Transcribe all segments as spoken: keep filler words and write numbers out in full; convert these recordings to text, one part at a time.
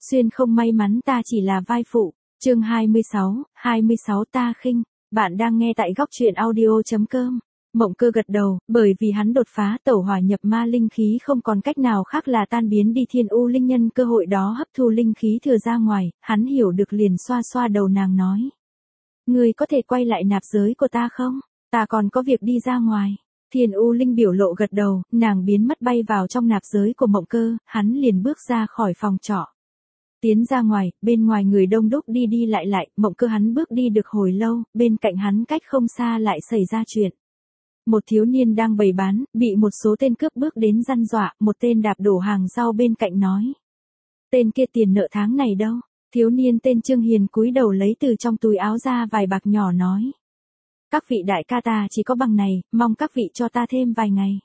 Xuyên không may mắn ta chỉ là vai phụ. Chương hai mươi sáu, hai mươi sáu ta khinh. Bạn đang nghe tại góc truyện audio.com. Mộng Cơ gật đầu, bởi vì hắn đột phá tẩu hỏa nhập ma linh khí không còn cách nào khác là tan biến đi thiên u linh nhân cơ hội đó hấp thu linh khí thừa ra ngoài, hắn hiểu được liền xoa xoa đầu nàng nói. Ngươi có thể quay lại nạp giới của ta không? Ta còn có việc đi ra ngoài. Thiên u linh biểu lộ gật đầu, nàng biến mất bay vào trong nạp giới của Mộng Cơ, hắn liền bước ra khỏi phòng trọ. Tiến ra ngoài, bên ngoài người đông đúc đi đi lại lại, Mộng Cơ hắn bước đi được hồi lâu, bên cạnh hắn cách không xa lại xảy ra chuyện. Một thiếu niên đang bày bán, bị một số tên cướp bước đến răn dọa, một tên đạp đổ hàng rau bên cạnh nói. Tên kia tiền nợ tháng này đâu? Thiếu niên tên Trương Hiền cúi đầu lấy từ trong túi áo ra vài bạc nhỏ nói. Các vị đại ca ta chỉ có bằng này, mong các vị cho ta thêm vài ngày.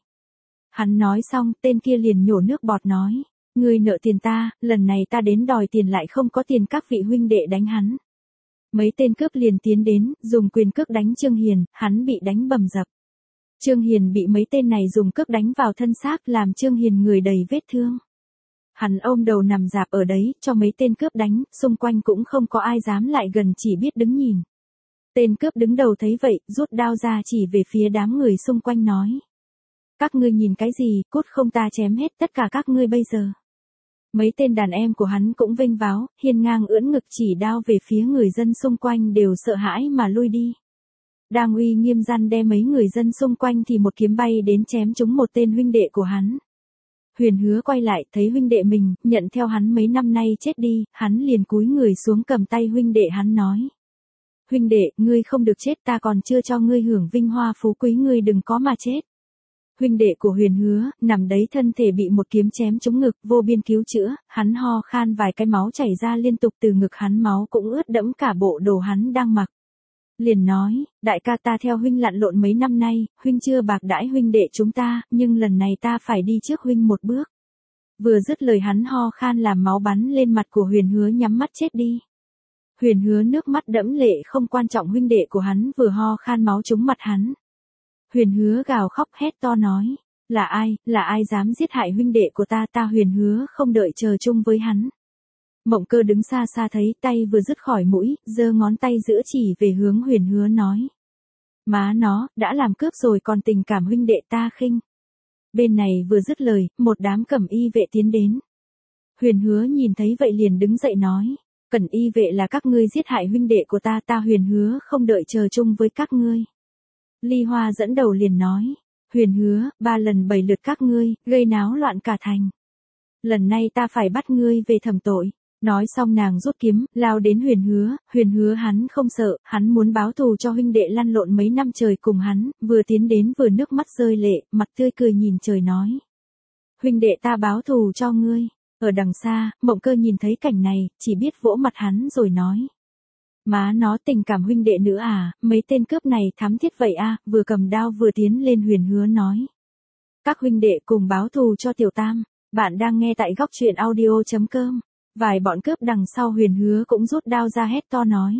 Hắn nói xong, tên kia liền nhổ nước bọt nói. Ngươi nợ tiền ta, lần này ta đến đòi tiền lại không có tiền, các vị huynh đệ đánh hắn. Mấy tên cướp liền tiến đến, dùng quyền cước đánh Trương Hiền, hắn bị đánh bầm dập. Trương Hiền bị mấy tên này dùng cước đánh vào thân xác làm Trương Hiền người đầy vết thương. Hắn ôm đầu nằm rạp ở đấy, cho mấy tên cướp đánh, xung quanh cũng không có ai dám lại gần, chỉ biết đứng nhìn. Tên cướp đứng đầu thấy vậy, rút đao ra chỉ về phía đám người xung quanh nói. Các ngươi nhìn cái gì, cút không ta chém hết tất cả các ngươi bây giờ. Mấy tên đàn em của hắn cũng vênh váo, hiên ngang ưỡn ngực chỉ đao về phía người dân xung quanh đều sợ hãi mà lui đi. Đang uy nghiêm răn đe mấy người dân xung quanh thì một kiếm bay đến chém trúng một tên huynh đệ của hắn. Huyền Hứa quay lại thấy huynh đệ mình, nhận theo hắn mấy năm nay chết đi, hắn liền cúi người xuống cầm tay huynh đệ hắn nói. Huynh đệ, ngươi không được chết, ta còn chưa cho ngươi hưởng vinh hoa phú quý, ngươi đừng có mà chết. Huynh đệ của Huyền Hứa, nằm đấy thân thể bị một kiếm chém trúng ngực, vô biên cứu chữa, hắn ho khan vài cái máu chảy ra liên tục từ ngực hắn, máu cũng ướt đẫm cả bộ đồ hắn đang mặc. Liền nói, đại ca ta theo huynh lặn lộn mấy năm nay, huynh chưa bạc đãi huynh đệ chúng ta, nhưng lần này ta phải đi trước huynh một bước. Vừa dứt lời hắn ho khan làm máu bắn lên mặt của Huyền Hứa, nhắm mắt chết đi. Huyền Hứa nước mắt đẫm lệ không quan trọng huynh đệ của hắn vừa ho khan máu trúng mặt hắn. Huyền Hứa gào khóc hét to nói, là ai, là ai dám giết hại huynh đệ của ta, ta Huyền Hứa không đợi chờ chung với hắn. Mộng Cơ đứng xa xa thấy, tay vừa dứt khỏi mũi, giơ ngón tay giữa chỉ về hướng Huyền Hứa nói. Má nó, đã làm cướp rồi còn tình cảm huynh đệ ta khinh. Bên này vừa dứt lời, một đám cẩm y vệ tiến đến. Huyền Hứa nhìn thấy vậy liền đứng dậy nói. Cẩm y vệ là các ngươi giết hại huynh đệ của ta, ta Huyền Hứa không đợi chờ chung với các ngươi. Ly Hoa dẫn đầu liền nói. Huyền Hứa, ba lần bảy lượt các ngươi, gây náo loạn cả thành. Lần này ta phải bắt ngươi về thẩm tội. Nói xong nàng rút kiếm, lao đến Huyền Hứa, Huyền Hứa hắn không sợ, hắn muốn báo thù cho huynh đệ lăn lộn mấy năm trời cùng hắn, vừa tiến đến vừa nước mắt rơi lệ, mặt tươi cười nhìn trời nói. Huynh đệ ta báo thù cho ngươi. Ở đằng xa, Mộng Cơ nhìn thấy cảnh này, chỉ biết vỗ mặt hắn rồi nói. Má nó tình cảm huynh đệ nữa à, mấy tên cướp này thắm thiết vậy à, vừa cầm đao vừa tiến lên Huyền Hứa nói. Các huynh đệ cùng báo thù cho Tiểu Tam, bạn đang nghe tại góc truyện audio.com. Vài bọn cướp đằng sau Huyền Hứa cũng rút đao ra hét to nói.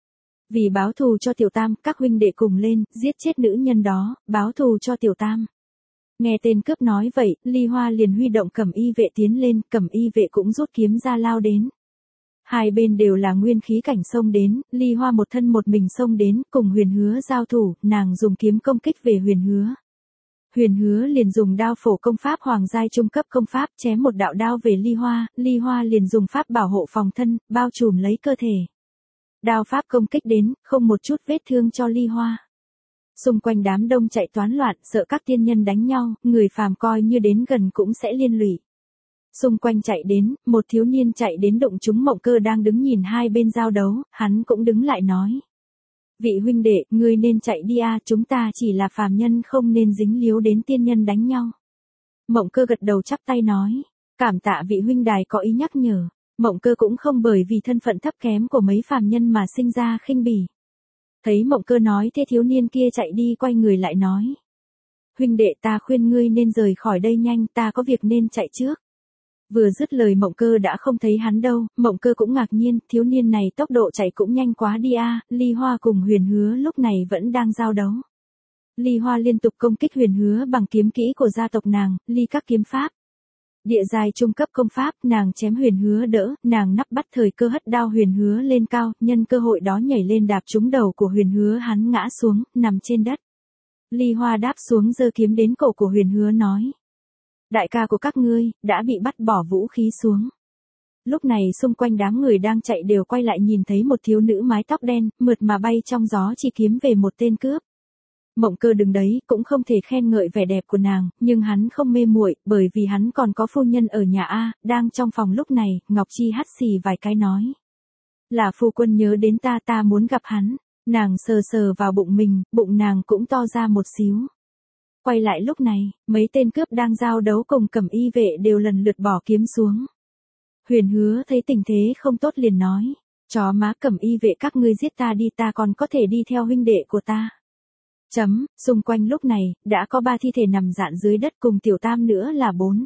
Vì báo thù cho Tiểu Tam, các huynh đệ cùng lên, giết chết nữ nhân đó, báo thù cho Tiểu Tam. Nghe tên cướp nói vậy, Ly Hoa liền huy động cẩm y vệ tiến lên, cẩm y vệ cũng rút kiếm ra lao đến. Hai bên đều là nguyên khí cảnh xông đến, Ly Hoa một thân một mình xông đến, cùng Huyền Hứa giao thủ, nàng dùng kiếm công kích về Huyền Hứa. Huyền Hứa liền dùng đao phổ công pháp hoàng giai trung cấp công pháp chém một đạo đao về Ly Hoa, Ly Hoa liền dùng pháp bảo hộ phòng thân, bao trùm lấy cơ thể. Đao pháp công kích đến, không một chút vết thương cho Ly Hoa. Xung quanh đám đông chạy toán loạn, sợ các tiên nhân đánh nhau, người phàm coi như đến gần cũng sẽ liên lụy. Xung quanh chạy đến, một thiếu niên chạy đến đụng trúng Mộng Cơ đang đứng nhìn hai bên giao đấu, hắn cũng đứng lại nói. Vị huynh đệ, ngươi nên chạy đi a, chúng ta chỉ là phàm nhân không nên dính líu đến tiên nhân đánh nhau. Mộng Cơ gật đầu chắp tay nói, cảm tạ vị huynh đài có ý nhắc nhở. Mộng Cơ cũng không bởi vì thân phận thấp kém của mấy phàm nhân mà sinh ra khinh bỉ. Thấy Mộng Cơ nói thế thiếu niên kia chạy đi quay người lại nói. Huynh đệ ta khuyên ngươi nên rời khỏi đây nhanh, ta có việc nên chạy trước. Vừa dứt lời Mộng Cơ đã không thấy hắn đâu, Mộng Cơ cũng ngạc nhiên, thiếu niên này tốc độ chạy cũng nhanh quá đi a. Ly Hoa cùng Huyền Hứa lúc này vẫn đang giao đấu. Ly Hoa liên tục công kích Huyền Hứa bằng kiếm kỹ của gia tộc nàng, Ly các kiếm pháp. Địa giai trung cấp công pháp, nàng chém Huyền Hứa đỡ, nàng nắp bắt thời cơ hất đao Huyền Hứa lên cao, nhân cơ hội đó nhảy lên đạp trúng đầu của Huyền Hứa, hắn ngã xuống, nằm trên đất. Ly Hoa đáp xuống giơ kiếm đến cổ của Huyền Hứa nói. Đại ca của các ngươi, đã bị bắt bỏ vũ khí xuống. Lúc này xung quanh đám người đang chạy đều quay lại nhìn thấy một thiếu nữ mái tóc đen, mượt mà bay trong gió chỉ kiếm về một tên cướp. Mộng Cơ đứng đấy, cũng không thể khen ngợi vẻ đẹp của nàng, nhưng hắn không mê muội, bởi vì hắn còn có phu nhân ở nhà A, đang trong phòng lúc này, Ngọc Chi hắt xì vài cái nói. Là phu quân nhớ đến ta, ta muốn gặp hắn. Nàng sờ sờ vào bụng mình, bụng nàng cũng to ra một xíu. Quay lại lúc này, mấy tên cướp đang giao đấu cùng Cẩm Y vệ đều lần lượt bỏ kiếm xuống. Huyền Hứa thấy tình thế không tốt liền nói. Chó má Cẩm Y vệ các ngươi giết ta đi, ta còn có thể đi theo huynh đệ của ta. Chấm, xung quanh lúc này, đã có ba thi thể nằm rạn dưới đất cùng Tiểu Tam nữa là bốn.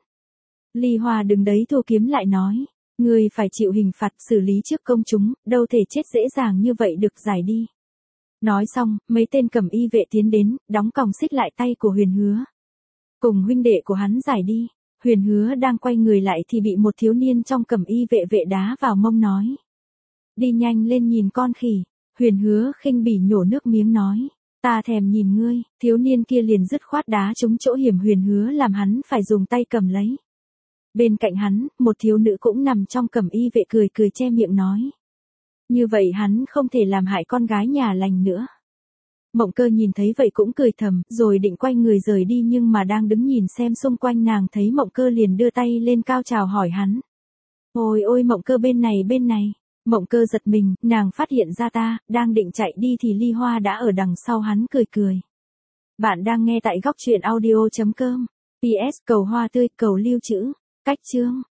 Ly Hoa đứng đấy thu kiếm lại nói. Ngươi phải chịu hình phạt xử lý trước công chúng, đâu thể chết dễ dàng như vậy được, giải đi. Nói xong, mấy tên Cẩm Y vệ tiến đến, đóng còng xích lại tay của Huyền Hứa. Cùng huynh đệ của hắn giải đi. Huyền Hứa đang quay người lại thì bị một thiếu niên trong Cẩm Y vệ vệ đá vào mông nói. Đi nhanh lên nhìn con khỉ. Huyền Hứa khinh bỉ nhổ nước miếng nói. Ta thèm nhìn ngươi. Thiếu niên kia liền dứt khoát đá trúng chỗ hiểm Huyền Hứa làm hắn phải dùng tay cầm lấy. Bên cạnh hắn, một thiếu nữ cũng nằm trong Cẩm Y vệ cười cười che miệng nói. Như vậy hắn không thể làm hại con gái nhà lành nữa. Mộng Cơ nhìn thấy vậy cũng cười thầm, rồi định quay người rời đi nhưng mà đang đứng nhìn xem xung quanh nàng thấy Mộng Cơ liền đưa tay lên cao chào hỏi hắn. Ôi ôi Mộng Cơ bên này bên này. Mộng Cơ giật mình, nàng phát hiện ra ta, đang định chạy đi thì Ly Hoa đã ở đằng sau hắn cười cười. Bạn đang nghe tại góc truyện audio chấm com. pê ét cầu hoa tươi cầu lưu trữ. Cách chương.